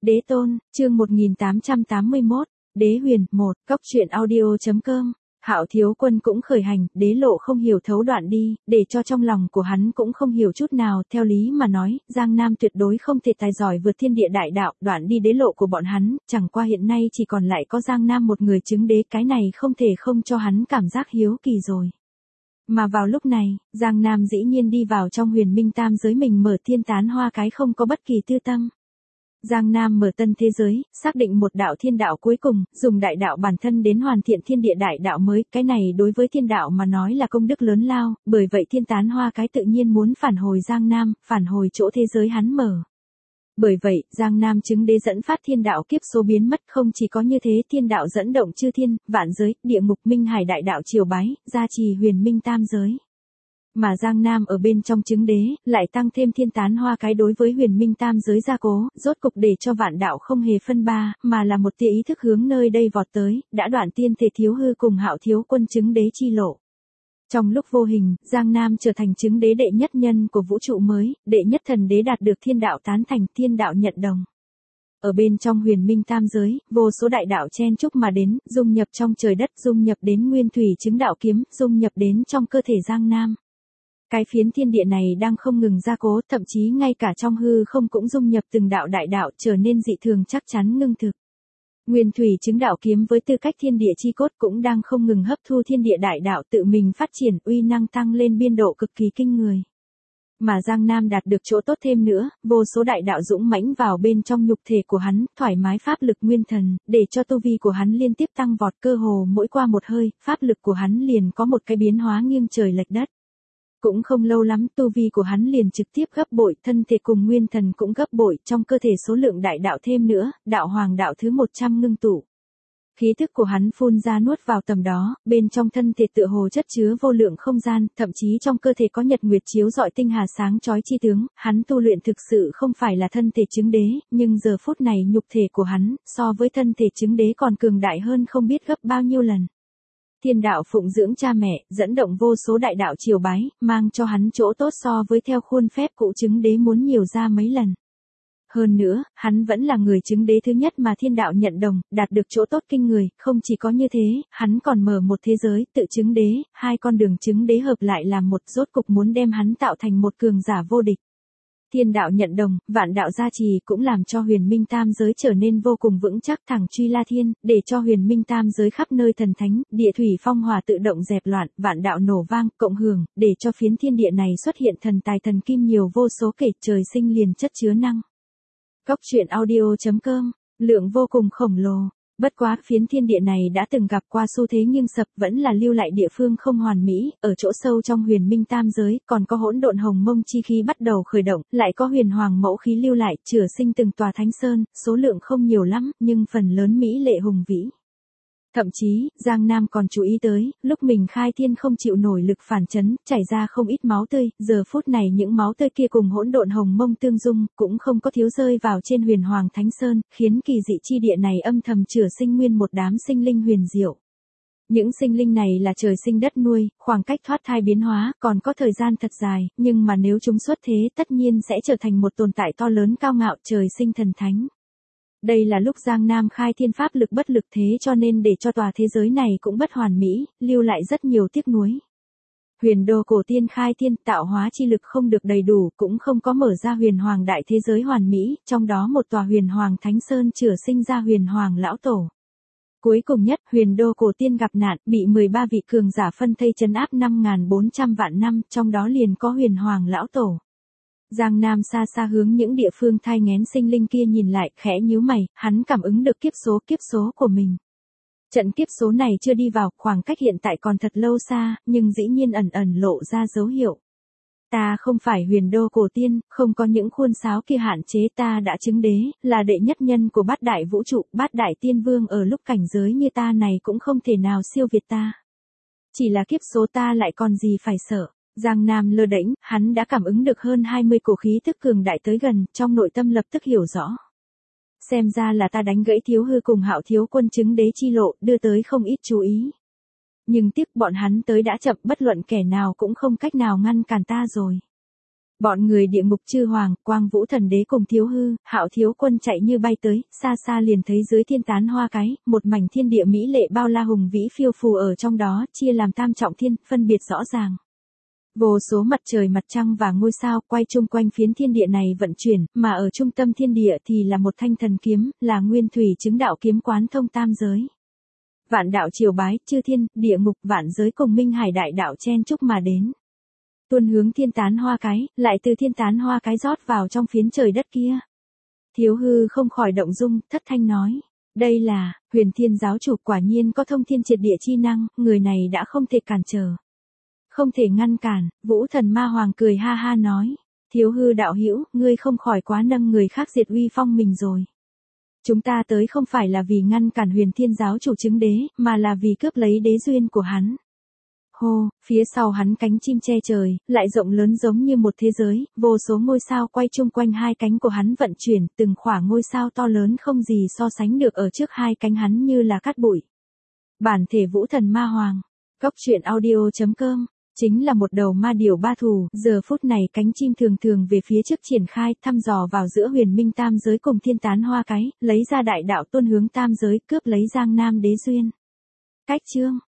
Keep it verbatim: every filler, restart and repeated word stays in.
Đế tôn, chương một nghìn tám trăm tám mươi mốt, Đế huyền, một, cóc truyện audio.com. Hạo Thiếu Quân cũng khởi hành, đế lộ không hiểu thấu đoạn đi, để cho trong lòng của hắn cũng không hiểu chút nào, theo lý mà nói, Giang Nam tuyệt đối không thể tài giỏi vượt thiên địa đại đạo, đoạn đi đế lộ của bọn hắn, chẳng qua hiện nay chỉ còn lại có Giang Nam một người chứng đế, cái này không thể không cho hắn cảm giác hiếu kỳ rồi. Mà vào lúc này, Giang Nam dĩ nhiên đi vào trong huyền minh tam giới mình mở thiên tán hoa cái không có bất kỳ tư tâm. Giang Nam mở tân thế giới, xác định một đạo thiên đạo cuối cùng, dùng đại đạo bản thân đến hoàn thiện thiên địa đại đạo mới, cái này đối với thiên đạo mà nói là công đức lớn lao, bởi vậy thiên tán hoa cái tự nhiên muốn phản hồi Giang Nam, phản hồi chỗ thế giới hắn mở. Bởi vậy, Giang Nam chứng đế dẫn phát thiên đạo kiếp số biến mất, không chỉ có như thế, thiên đạo dẫn động chư thiên, vạn giới, địa ngục minh hải đại đạo triều bái, gia trì huyền minh tam giới. Mà Giang Nam ở bên trong chứng đế, lại tăng thêm thiên tán hoa cái đối với huyền minh tam giới gia cố, rốt cục để cho vạn đạo không hề phân ba, mà là một tia ý thức hướng nơi đây vọt tới, đã đoạn tiên thể thiếu hư cùng Hạo Thiếu Quân chứng đế chi lộ. Trong lúc vô hình, Giang Nam trở thành chứng đế đệ nhất nhân của vũ trụ mới, đệ nhất thần đế đạt được thiên đạo tán thành, thiên đạo nhận đồng. Ở bên trong huyền minh tam giới, vô số đại đạo chen chúc mà đến, dung nhập trong trời đất, dung nhập đến nguyên thủy chứng đạo kiếm, dung nhập đến trong cơ thể Giang Nam. Cái phiến thiên địa này đang không ngừng gia cố, thậm chí ngay cả trong hư không cũng dung nhập từng đạo đại đạo, trở nên dị thường chắc chắn ngưng thực. Nguyên thủy chứng đạo kiếm với tư cách thiên địa chi cốt cũng đang không ngừng hấp thu thiên địa đại đạo, tự mình phát triển, uy năng tăng lên biên độ cực kỳ kinh người. Mà Giang Nam đạt được chỗ tốt thêm nữa, vô số đại đạo dũng mãnh vào bên trong nhục thể của hắn, thoải mái pháp lực nguyên thần, để cho tu vi của hắn liên tiếp tăng vọt, cơ hồ mỗi qua một hơi, pháp lực của hắn liền có một cái biến hóa nghiêng trời lệch đất. Cũng không lâu lắm, tu vi của hắn liền trực tiếp gấp bội, thân thể cùng nguyên thần cũng gấp bội, trong cơ thể số lượng đại đạo thêm nữa, đạo hoàng đạo thứ một trăm ngưng tụ. Khí thức của hắn phun ra nuốt vào tầm đó, bên trong thân thể tựa hồ chất chứa vô lượng không gian, thậm chí trong cơ thể có nhật nguyệt chiếu rọi tinh hà sáng chói chi tướng, hắn tu luyện thực sự không phải là thân thể chứng đế, nhưng giờ phút này nhục thể của hắn, so với thân thể chứng đế còn cường đại hơn không biết gấp bao nhiêu lần. Thiên đạo phụng dưỡng cha mẹ, dẫn động vô số đại đạo triều bái, mang cho hắn chỗ tốt so với theo khuôn phép cụ chứng đế muốn nhiều ra mấy lần. Hơn nữa, hắn vẫn là người chứng đế thứ nhất mà thiên đạo nhận đồng, đạt được chỗ tốt kinh người, không chỉ có như thế, hắn còn mở một thế giới, tự chứng đế, hai con đường chứng đế hợp lại làm một, rốt cục muốn đem hắn tạo thành một cường giả vô địch. Thiên đạo nhận đồng, vạn đạo gia trì cũng làm cho huyền minh tam giới trở nên vô cùng vững chắc, thẳng truy la thiên, để cho huyền minh tam giới khắp nơi thần thánh, địa thủy phong hòa tự động dẹp loạn, vạn đạo nổ vang, cộng hưởng, để cho phiến thiên địa này xuất hiện thần tài thần kim nhiều vô số kể, trời sinh liền chất chứa năng. Cóc truyện audio.com, lượng vô cùng khổng lồ. Bất quá phiến thiên địa này đã từng gặp qua xu thế nghiêng sập, vẫn là lưu lại địa phương không hoàn mỹ, ở chỗ sâu trong huyền minh tam giới, còn có hỗn độn hồng mông chi khí bắt đầu khởi động, lại có huyền hoàng mẫu khí lưu lại, chữa sinh từng tòa thánh sơn, số lượng không nhiều lắm, nhưng phần lớn mỹ lệ hùng vĩ. Thậm chí, Giang Nam còn chú ý tới, lúc mình khai thiên không chịu nổi lực phản chấn, chảy ra không ít máu tươi, giờ phút này những máu tươi kia cùng hỗn độn hồng mông tương dung, cũng không có thiếu rơi vào trên huyền hoàng thánh sơn, khiến kỳ dị chi địa này âm thầm chữa sinh nguyên một đám sinh linh huyền diệu. Những sinh linh này là trời sinh đất nuôi, khoảng cách thoát thai biến hóa, còn có thời gian thật dài, nhưng mà nếu chúng xuất thế tất nhiên sẽ trở thành một tồn tại to lớn cao ngạo, trời sinh thần thánh. Đây là lúc Giang Nam khai thiên pháp lực bất lực, thế cho nên để cho tòa thế giới này cũng bất hoàn mỹ, lưu lại rất nhiều tiếc nuối. Huyền đô cổ tiên khai thiên, tạo hóa chi lực không được đầy đủ, cũng không có mở ra huyền hoàng đại thế giới hoàn mỹ, trong đó một tòa huyền hoàng thánh sơn chữa sinh ra huyền hoàng lão tổ. Cuối cùng nhất, huyền đô cổ tiên gặp nạn, bị mười ba vị cường giả phân thây trấn áp năm nghìn bốn trăm vạn năm, trong đó liền có huyền hoàng lão tổ. Giang Nam xa xa hướng những địa phương thai nghén sinh linh kia nhìn lại, khẽ nhíu mày, hắn cảm ứng được kiếp số kiếp số của mình. Trận kiếp số này chưa đi vào, khoảng cách hiện tại còn thật lâu xa, nhưng dĩ nhiên ẩn ẩn lộ ra dấu hiệu. Ta không phải huyền đô cổ tiên, không có những khuôn sáo kia hạn chế, ta đã chứng đế, là đệ nhất nhân của bát đại vũ trụ, bát đại tiên vương ở lúc cảnh giới như ta này cũng không thể nào siêu việt ta. Chỉ là kiếp số ta lại còn gì phải sợ. Giang Nam lơ đễnh, hắn đã cảm ứng được hơn hai mươi cổ khí tức cường đại tới gần, trong nội tâm lập tức hiểu rõ. Xem ra là ta đánh gãy Thiếu Hư cùng Hạo Thiếu Quân chứng đế chi lộ, đưa tới không ít chú ý. Nhưng tiếc bọn hắn tới đã chậm, bất luận kẻ nào cũng không cách nào ngăn cản ta rồi. Bọn người địa ngục chư hoàng, Quang Vũ Thần Đế cùng Thiếu Hư, Hạo Thiếu Quân chạy như bay tới, xa xa liền thấy dưới thiên tán hoa cái, một mảnh thiên địa mỹ lệ bao la hùng vĩ phiêu phù ở trong đó, chia làm tam trọng thiên, phân biệt rõ ràng. Vô số mặt trời mặt trăng và ngôi sao quay chung quanh phiến thiên địa này vận chuyển, mà ở trung tâm thiên địa thì là một thanh thần kiếm, là nguyên thủy chứng đạo kiếm quán thông tam giới. Vạn đạo triều bái, chư thiên, địa ngục, vạn giới cùng minh hải đại đạo chen chúc mà đến. Tuôn hướng thiên tán hoa cái, lại từ thiên tán hoa cái rót vào trong phiến trời đất kia. Thiếu Hư không khỏi động dung, thất thanh nói. Đây là, Huyền Thiên giáo chủ quả nhiên có thông thiên triệt địa chi năng, người này đã không thể cản trở. Không thể ngăn cản, Vũ Thần Ma Hoàng cười ha ha nói. Thiếu Hư đạo hữu, ngươi không khỏi quá nâng người khác diệt uy phong mình rồi. Chúng ta tới không phải là vì ngăn cản Huyền Thiên giáo chủ chứng đế, mà là vì cướp lấy đế duyên của hắn. Hô, phía sau hắn cánh chim che trời, lại rộng lớn giống như một thế giới, vô số ngôi sao quay chung quanh hai cánh của hắn vận chuyển, từng khỏa ngôi sao to lớn không gì so sánh được ở trước hai cánh hắn như là cát bụi. Bản thể Vũ Thần Ma Hoàng, Cốc Truyện Audio chấm com, chính là một đầu ma điểu ba thù, giờ phút này cánh chim thường thường về phía trước triển khai, thăm dò vào giữa huyền minh tam giới cùng thiên tán hoa cái, lấy ra đại đạo tuôn hướng tam giới, cướp lấy Giang Nam đế duyên. Cách chương